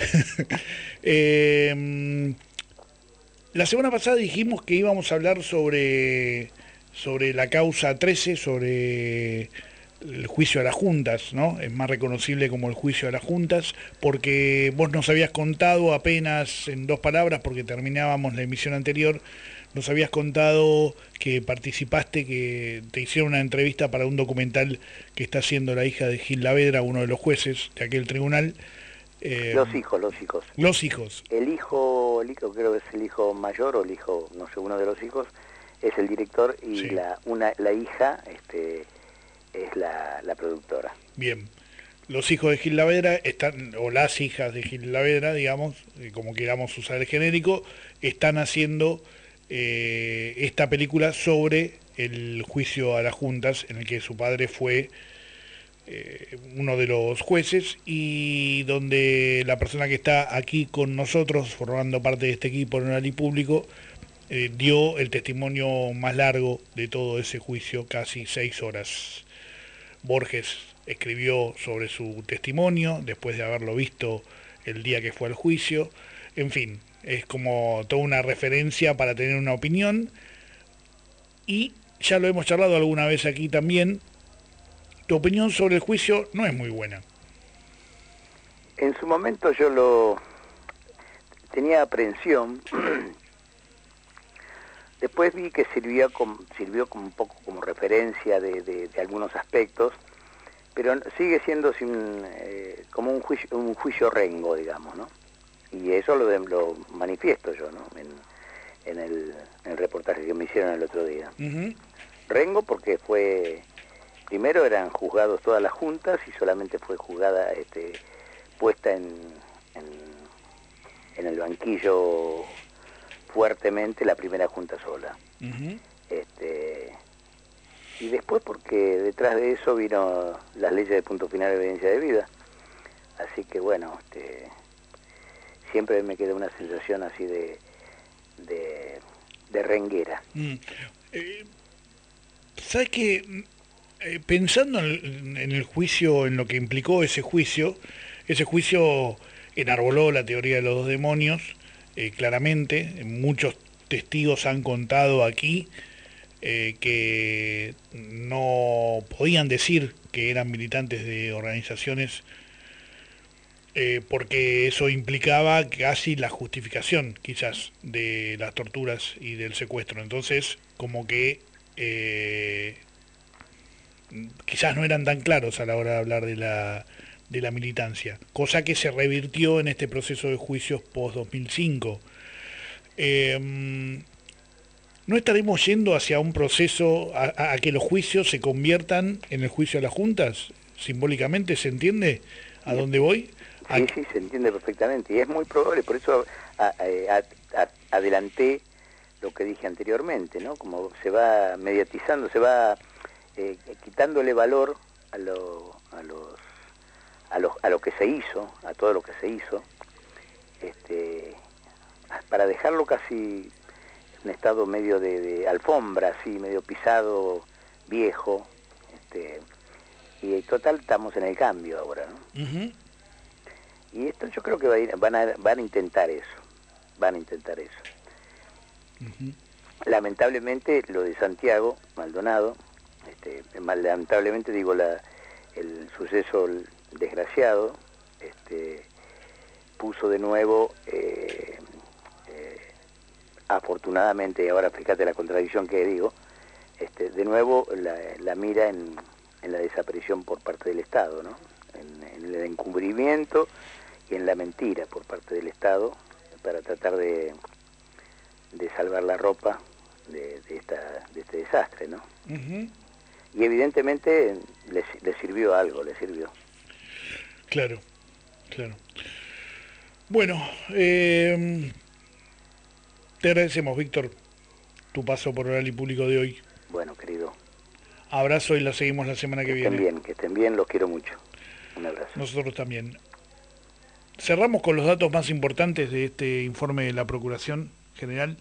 eh, la semana pasada dijimos que íbamos a hablar sobre... sobre la causa trece, sobre el juicio a las juntas, ¿no? Es más reconocible como el juicio a las juntas, porque vos nos habías contado apenas en dos palabras, porque terminábamos la emisión anterior, nos habías contado que participaste, que te hicieron una entrevista para un documental que está haciendo la hija de Gil Lavedra, uno de los jueces de aquel tribunal. Eh, los hijos, los hijos. Los hijos. El hijo, el hijo creo que es el hijo mayor o el hijo, no sé, uno de los hijos, es el director y sí. la una la hija este es la, la productora. Bien. Los hijos de Gil Lavedra están, o las hijas de Gil Lavedra, digamos, como queramos usar el genérico, están haciendo eh, esta película sobre el juicio a las juntas, en el que su padre fue eh, uno de los jueces, y donde la persona que está aquí con nosotros, formando parte de este equipo en Oral y Público, Eh, dio el testimonio más largo de todo ese juicio, casi seis horas. Borges escribió sobre su testimonio después de haberlo visto el día que fue al juicio. En fin, es como toda una referencia para tener una opinión, y ya lo hemos charlado alguna vez aquí también, tu opinión sobre el juicio no es muy buena. En su momento yo lo tenía aprehensión. Después vi que sirvió como, sirvió como un poco como referencia de, de, de algunos aspectos, pero sigue siendo sin, eh, como un juicio, un juicio rengo, digamos, ¿no? Y eso lo, lo manifiesto yo, ¿no? En, en, el, en el reportaje que me hicieron el otro día. Uh-huh. Rengo porque fue, primero eran juzgados todas las juntas y solamente fue juzgada, este, puesta en, en, en el banquillo fuertemente la primera junta sola. Uh-huh. Este, y después porque detrás de eso vino las leyes de punto final de evidencia de vida. Así que bueno, este, siempre me queda una sensación así de, de, de renguera. Mm. Eh, ¿Sabes qué? Eh, pensando en, en el juicio, en lo que implicó ese juicio, ese juicio enarboló la teoría de los dos demonios, eh, claramente, muchos testigos han contado aquí eh, que no podían decir que eran militantes de organizaciones eh, porque eso implicaba casi la justificación, quizás, de las torturas y del secuestro. Entonces, como que eh, quizás no eran tan claros a la hora de hablar de la, de la militancia, cosa que se revirtió en este proceso de juicios post dos mil cinco. Eh, ¿No estaremos yendo hacia un proceso a, a que los juicios se conviertan en el juicio a las juntas? Simbólicamente, ¿se entiende a dónde voy? Sí, sí, se entiende perfectamente. Y es muy probable, por eso a, a, a, adelanté lo que dije anteriormente, ¿no? Como se va mediatizando, se va eh, quitándole valor a lo, a los a lo, a lo que se hizo, a todo lo que se hizo, este, para dejarlo casi en estado medio de, de alfombra, así, medio pisado, viejo, este, y total estamos en el cambio ahora, ¿no? Uh-huh. Y esto yo creo que va a ir, van, a, van a intentar eso, van a intentar eso. Uh-huh. Lamentablemente lo de Santiago Maldonado, este, lamentablemente digo la, el suceso desgraciado, este, puso de nuevo, eh, eh, afortunadamente, y ahora fíjate la contradicción que digo, este, de nuevo la, la mira en, en la desaparición por parte del Estado, ¿no? En, en el encubrimiento y en la mentira por parte del Estado para tratar de, de salvar la ropa de, de, esta, de este desastre, ¿no? Uh-huh. Y evidentemente le, le sirvió algo, le sirvió. Claro, claro. Bueno, eh, te agradecemos, Víctor, tu paso por Oral y Público de hoy. Bueno, querido. Abrazo y la seguimos la semana que, que viene. Que estén bien, que estén bien, los quiero mucho. Un abrazo. Nosotros también. Cerramos con los datos más importantes de este informe de la Procuración General.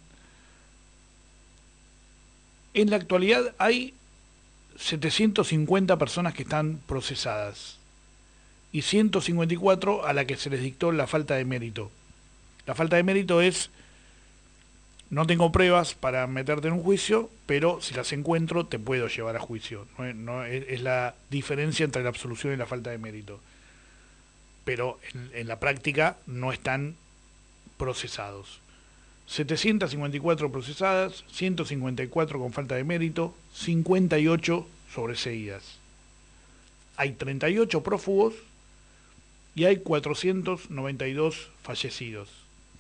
En la actualidad hay setecientas cincuenta personas que están procesadas y ciento cincuenta y cuatro a la que se les dictó la falta de mérito. La falta de mérito es: no tengo pruebas para meterte en un juicio, pero si las encuentro te puedo llevar a juicio. No es, no es, es la diferencia entre la absolución y la falta de mérito. Pero en, en la práctica no están procesados. setecientas cincuenta y cuatro procesadas, ciento cincuenta y cuatro con falta de mérito, cincuenta y ocho sobreseídas. Hay treinta y ocho prófugos y hay cuatrocientos noventa y dos fallecidos.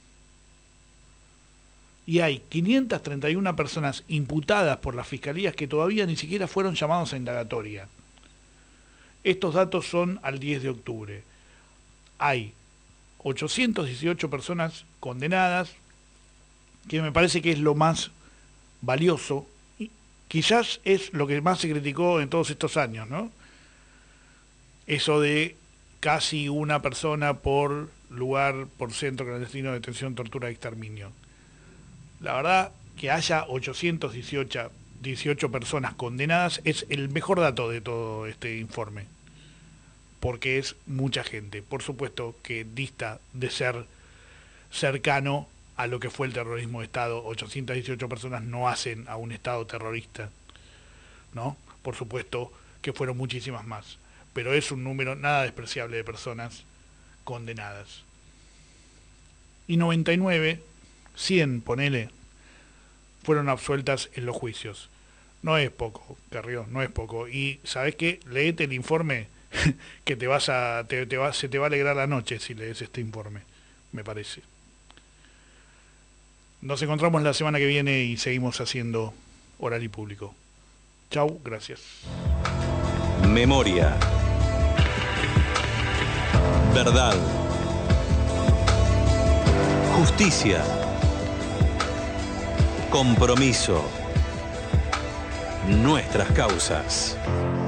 Y hay quinientas treinta y una personas imputadas por las fiscalías que todavía ni siquiera fueron llamados a indagatoria. Estos datos son al diez de octubre. Hay ochocientas dieciocho personas condenadas, que me parece que es lo más valioso, y quizás es lo que más se criticó en todos estos años, ¿no? Eso de casi una persona por lugar, por centro clandestino de detención, tortura y exterminio. La verdad que haya ochocientas dieciocho personas condenadas es el mejor dato de todo este informe, porque es mucha gente. Por supuesto que dista de ser cercano a lo que fue el terrorismo de Estado. ochocientas dieciocho personas no hacen a un Estado terrorista, ¿no? Por supuesto que fueron muchísimas más. Pero es un número nada despreciable de personas condenadas. Y noventa y nueve, cien, ponele, fueron absueltas en los juicios. No es poco, Carrió, no es poco. Y ¿sabés qué? Leete el informe que te vas a, te, te va, se te va a alegrar la noche si lees este informe, me parece. Nos encontramos la semana que viene y seguimos haciendo Oral y Público. Chau, gracias. Memoria. Verdad. Justicia. Compromiso. Nuestras causas.